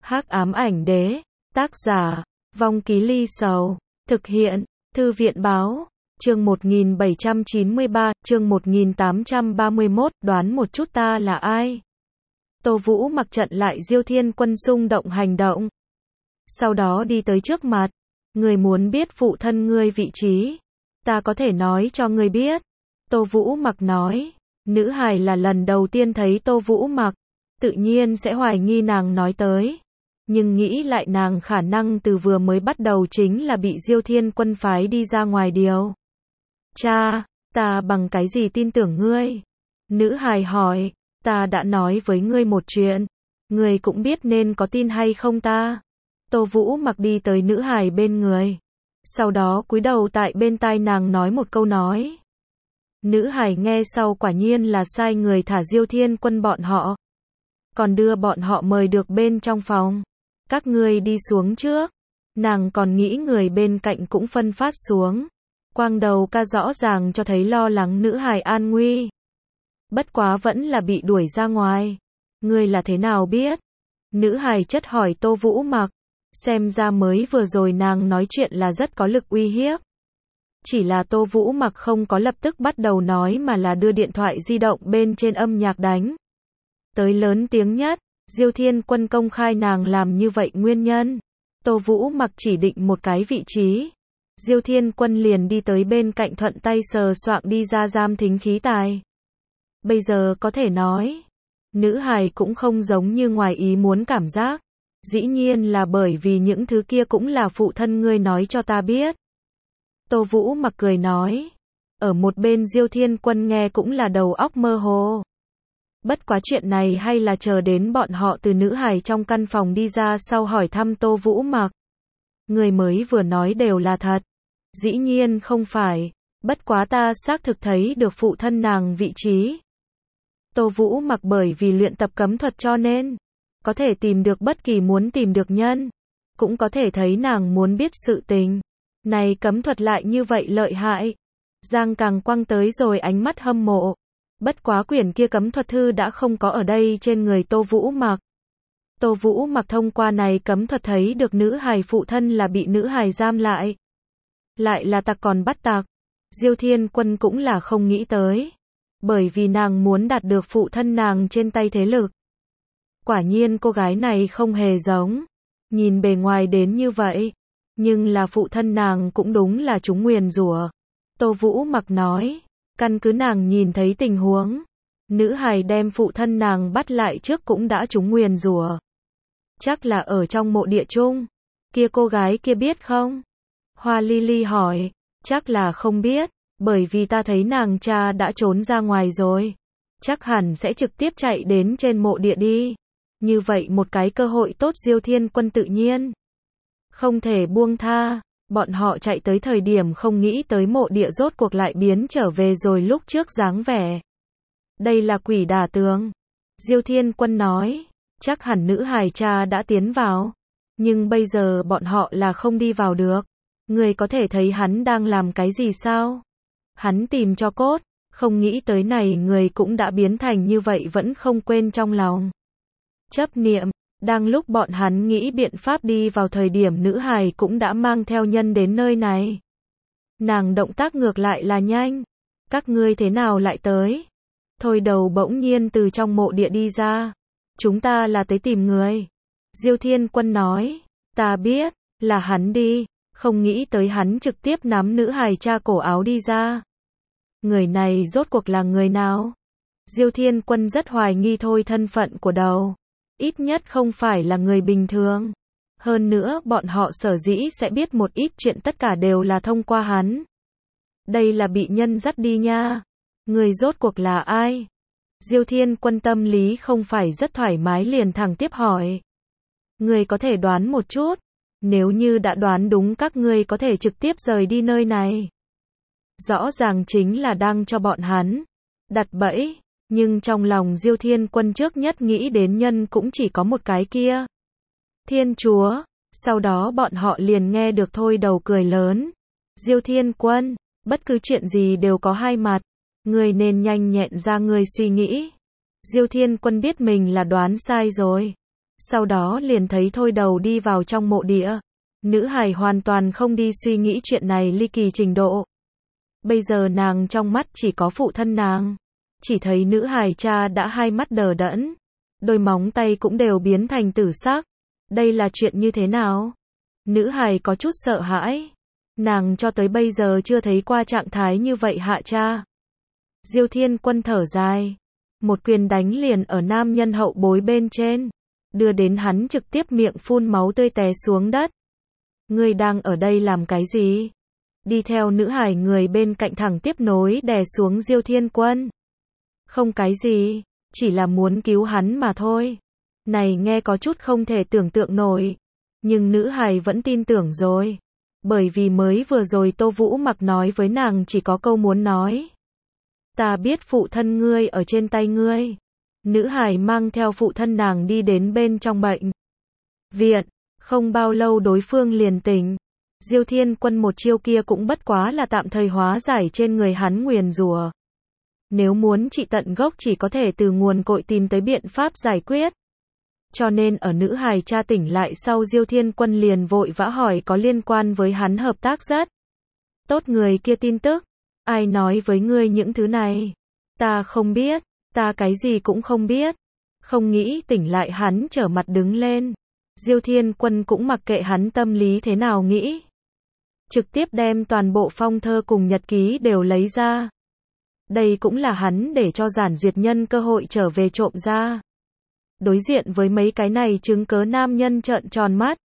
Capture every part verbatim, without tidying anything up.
Hắc ám ảnh đế, tác giả, Vong Ký Ly Sầu, thực hiện, Thư viện báo, chương một nghìn bảy trăm chín mươi ba, chương một nghìn tám trăm ba mươi mốt, đoán một chút ta là ai? Tô Vũ mặc trận lại Diêu Thiên Quân xung động hành động. Sau đó đi tới trước mặt, người muốn biết phụ thân ngươi vị trí, ta có thể nói cho ngươi biết. Tô Vũ mặc nói, nữ hài là lần đầu tiên thấy Tô Vũ mặc, tự nhiên sẽ hoài nghi nàng nói tới. Nhưng nghĩ lại nàng khả năng từ vừa mới bắt đầu chính là bị Diêu Thiên Quân phái đi ra ngoài điều. Cha, ta bằng cái gì tin tưởng ngươi? Nữ hài hỏi, ta đã nói với ngươi một chuyện, ngươi cũng biết nên có tin hay không ta? Tô Vũ mặc đi tới nữ hài bên người, sau đó cúi đầu tại bên tai nàng nói một câu nói. Nữ hài nghe sau quả nhiên là sai người thả Diêu Thiên Quân bọn họ, còn đưa bọn họ mời được bên trong phòng. Các ngươi đi xuống trước. Nàng còn nghĩ người bên cạnh cũng phân phát xuống. Quang đầu ca rõ ràng cho thấy lo lắng nữ hài an nguy. Bất quá vẫn là bị đuổi ra ngoài. Ngươi là thế nào biết? Nữ hài chất hỏi Tô Vũ mặc. Xem ra mới vừa rồi nàng nói chuyện là rất có lực uy hiếp. Chỉ là Tô Vũ mặc không có lập tức bắt đầu nói mà là đưa điện thoại di động bên trên âm nhạc đánh. Tới lớn tiếng nhất. Diêu Thiên Quân công khai nàng làm như vậy nguyên nhân. Tô Vũ mặc chỉ định một cái vị trí. Diêu Thiên Quân liền đi tới bên cạnh thuận tay sờ soạng đi ra giam thính khí tài. Bây giờ có thể nói, nữ hài cũng không giống như ngoài ý muốn cảm giác. Dĩ nhiên là bởi vì những thứ kia cũng là phụ thân ngươi nói cho ta biết. Tô Vũ mặc cười nói. Ở một bên Diêu Thiên Quân nghe cũng là đầu óc mơ hồ. Bất quá chuyện này hay là chờ đến bọn họ từ nữ hài trong căn phòng đi ra sau hỏi thăm Tô Vũ mặc. Người mới vừa nói đều là thật. Dĩ nhiên không phải. Bất quá ta xác thực thấy được phụ thân nàng vị trí. Tô Vũ mặc bởi vì luyện tập cấm thuật cho nên có thể tìm được bất kỳ muốn tìm được nhân. Cũng có thể thấy nàng muốn biết sự tình. Này cấm thuật lại như vậy lợi hại. Giang Càng quăng tới rồi ánh mắt hâm mộ. Bất quá quyển kia cấm thuật thư đã không có ở đây trên người Tô Vũ mặc. Tô Vũ mặc thông qua này cấm thuật thấy được nữ hài phụ thân là bị nữ hài giam lại. Lại là tặc còn bắt tặc. Diêu Thiên Quân cũng là không nghĩ tới. Bởi vì nàng muốn đạt được phụ thân nàng trên tay thế lực. Quả nhiên cô gái này không hề giống. Nhìn bề ngoài đến như vậy. Nhưng là phụ thân nàng cũng đúng là chúng nguyền rủa. Tô Vũ mặc nói. Căn cứ nàng nhìn thấy tình huống, nữ hài đem phụ thân nàng bắt lại trước cũng đã trúng nguyền rủa. Chắc là ở trong mộ địa chung. Kia cô gái kia biết không? Hoa Lily hỏi, chắc là không biết, bởi vì ta thấy nàng cha đã trốn ra ngoài rồi. Chắc hẳn sẽ trực tiếp chạy đến trên mộ địa đi. Như vậy một cái cơ hội tốt Diêu Thiên Quân tự nhiên không thể buông tha. Bọn họ chạy tới thời điểm không nghĩ tới mộ địa rốt cuộc lại biến trở về rồi lúc trước dáng vẻ. Đây là quỷ đả tường. Diêu Thiên Quân nói, chắc hẳn nữ hài cha đã tiến vào. Nhưng bây giờ bọn họ là không đi vào được. Người có thể thấy hắn đang làm cái gì sao? Hắn tìm cho cốt, không nghĩ tới này người cũng đã biến thành như vậy vẫn không quên trong lòng. Chấp niệm. Đang lúc bọn hắn nghĩ biện pháp đi vào thời điểm nữ hài cũng đã mang theo nhân đến nơi này. Nàng động tác ngược lại là nhanh. Các ngươi thế nào lại tới? Thôi đầu bỗng nhiên từ trong mộ địa đi ra. Chúng ta là tới tìm người. Diêu Thiên Quân nói. Ta biết, là hắn đi. Không nghĩ tới hắn trực tiếp nắm nữ hài cha cổ áo đi ra. Người này rốt cuộc là người nào? Diêu Thiên Quân rất hoài nghi thôi thân phận của đầu. Ít nhất không phải là người bình thường. Hơn nữa bọn họ sở dĩ sẽ biết một ít chuyện tất cả đều là thông qua hắn. Đây là bị nhân dắt đi nha. Người rốt cuộc là ai? Diêu Thiên Quân tâm lý không phải rất thoải mái liền thẳng tiếp hỏi. Người có thể đoán một chút. Nếu như đã đoán đúng các ngươi có thể trực tiếp rời đi nơi này. Rõ ràng chính là đang cho bọn hắn đặt bẫy. Nhưng trong lòng Diêu Thiên Quân trước nhất nghĩ đến nhân cũng chỉ có một cái kia. Thiên Chúa. Sau đó bọn họ liền nghe được thôi đầu cười lớn. Diêu Thiên Quân, bất cứ chuyện gì đều có hai mặt. Ngươi nên nhanh nhẹn ra ngươi suy nghĩ. Diêu Thiên Quân biết mình là đoán sai rồi. Sau đó liền thấy thôi đầu đi vào trong mộ địa. Nữ hài hoàn toàn không đi suy nghĩ chuyện này ly kỳ trình độ. Bây giờ nàng trong mắt chỉ có phụ thân nàng. Chỉ thấy nữ hài cha đã hai mắt đờ đẫn. Đôi móng tay cũng đều biến thành tử sắc. Đây là chuyện như thế nào? Nữ hài có chút sợ hãi. Nàng cho tới bây giờ chưa thấy qua trạng thái như vậy hạ cha. Diêu Thiên Quân thở dài. Một quyền đánh liền ở nam nhân hậu bối bên trên. Đưa đến hắn trực tiếp miệng phun máu tươi té xuống đất. Ngươi đang ở đây làm cái gì? Đi theo nữ hài người bên cạnh thẳng tiếp nối đè xuống Diêu Thiên Quân. Không cái gì, chỉ là muốn cứu hắn mà thôi. Này nghe có chút không thể tưởng tượng nổi. Nhưng nữ hài vẫn tin tưởng rồi. Bởi vì mới vừa rồi Tô Vũ Mặc nói với nàng chỉ có câu muốn nói. Ta biết phụ thân ngươi ở trên tay ngươi. Nữ hài mang theo phụ thân nàng đi đến bên trong bệnh viện. Không bao lâu đối phương liền tỉnh. Diêu Thiên Quân một chiêu kia cũng bất quá là tạm thời hóa giải trên người hắn nguyền rủa. Nếu muốn trị tận gốc chỉ có thể từ nguồn cội tìm tới biện pháp giải quyết. Cho nên ở nữ hài cha tỉnh lại sau Diêu Thiên Quân liền vội vã hỏi có liên quan với hắn hợp tác rất tốt người kia tin tức. Ai nói với ngươi những thứ này? Ta không biết, ta cái gì cũng không biết. Không nghĩ tỉnh lại hắn trở mặt đứng lên. Diêu Thiên Quân cũng mặc kệ hắn tâm lý thế nào nghĩ. Trực tiếp đem toàn bộ phong thơ cùng nhật ký đều lấy ra. Đây cũng là hắn để cho Giản Duyệt Nhân cơ hội trở về trộm ra. Đối diện với mấy cái này chứng cớ nam nhân trợn tròn mắt.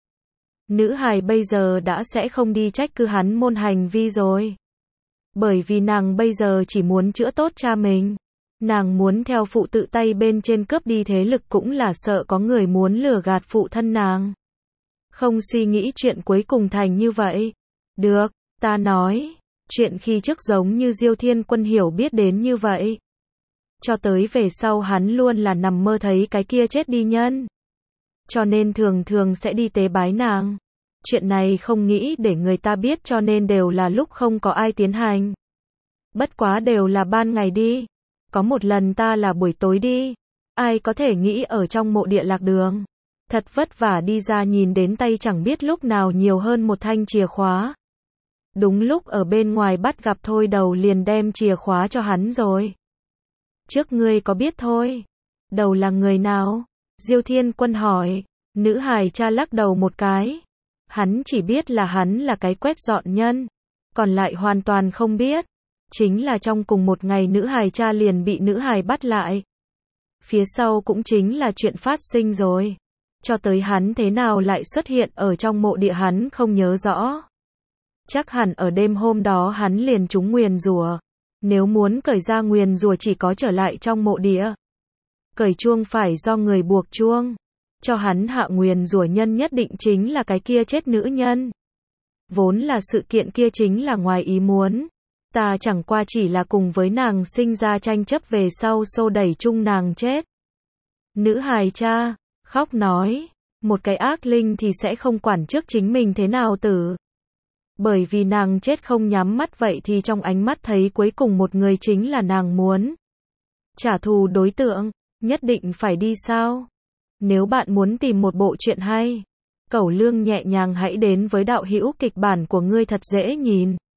Nữ hài bây giờ đã sẽ không đi trách cứ hắn môn hành vi rồi. Bởi vì nàng bây giờ chỉ muốn chữa tốt cha mình. Nàng muốn theo phụ tự tay bên trên cướp đi thế lực cũng là sợ có người muốn lừa gạt phụ thân nàng. Không suy nghĩ chuyện cuối cùng thành như vậy. Được, ta nói. Chuyện khi trước giống như Diêu Thiên Quân hiểu biết đến như vậy. Cho tới về sau hắn luôn là nằm mơ thấy cái kia chết đi nhân. Cho nên thường thường sẽ đi tế bái nàng. Chuyện này không nghĩ để người ta biết cho nên đều là lúc không có ai tiến hành. Bất quá đều là ban ngày đi. Có một lần ta là buổi tối đi. Ai có thể nghĩ ở trong mộ địa lạc đường. Thật vất vả đi ra nhìn đến tay chẳng biết lúc nào nhiều hơn một thanh chìa khóa. Đúng lúc ở bên ngoài bắt gặp thôi đầu liền đem chìa khóa cho hắn rồi. Trước ngươi có biết thôi. Đầu là người nào? Diêu Thiên Quân hỏi. Nữ hài cha lắc đầu một cái. Hắn chỉ biết là hắn là cái quét dọn nhân. Còn lại hoàn toàn không biết. Chính là trong cùng một ngày nữ hài cha liền bị nữ hài bắt lại. Phía sau cũng chính là chuyện phát sinh rồi. Cho tới hắn thế nào lại xuất hiện ở trong mộ địa hắn không nhớ rõ. Chắc hẳn ở đêm hôm đó hắn liền trúng nguyền rủa. Nếu muốn cởi ra nguyền rủa chỉ có trở lại trong mộ địa. Cởi chuông phải do người buộc chuông. Cho hắn hạ nguyền rủa nhân nhất định chính là cái kia chết nữ nhân. Vốn là sự kiện kia chính là ngoài ý muốn. Ta chẳng qua chỉ là cùng với nàng sinh ra tranh chấp về sau xô đẩy chung nàng chết. Nữ hài cha, khóc nói. Một cái ác linh thì sẽ không quản trước chính mình thế nào tử. Bởi vì nàng chết không nhắm mắt vậy thì trong ánh mắt thấy cuối cùng một người chính là nàng muốn trả thù đối tượng, nhất định phải đi sao? Nếu bạn muốn tìm một bộ truyện hay, Cẩu Lương nhẹ nhàng hãy đến với đạo hữu kịch bản của ngươi thật dễ nhìn.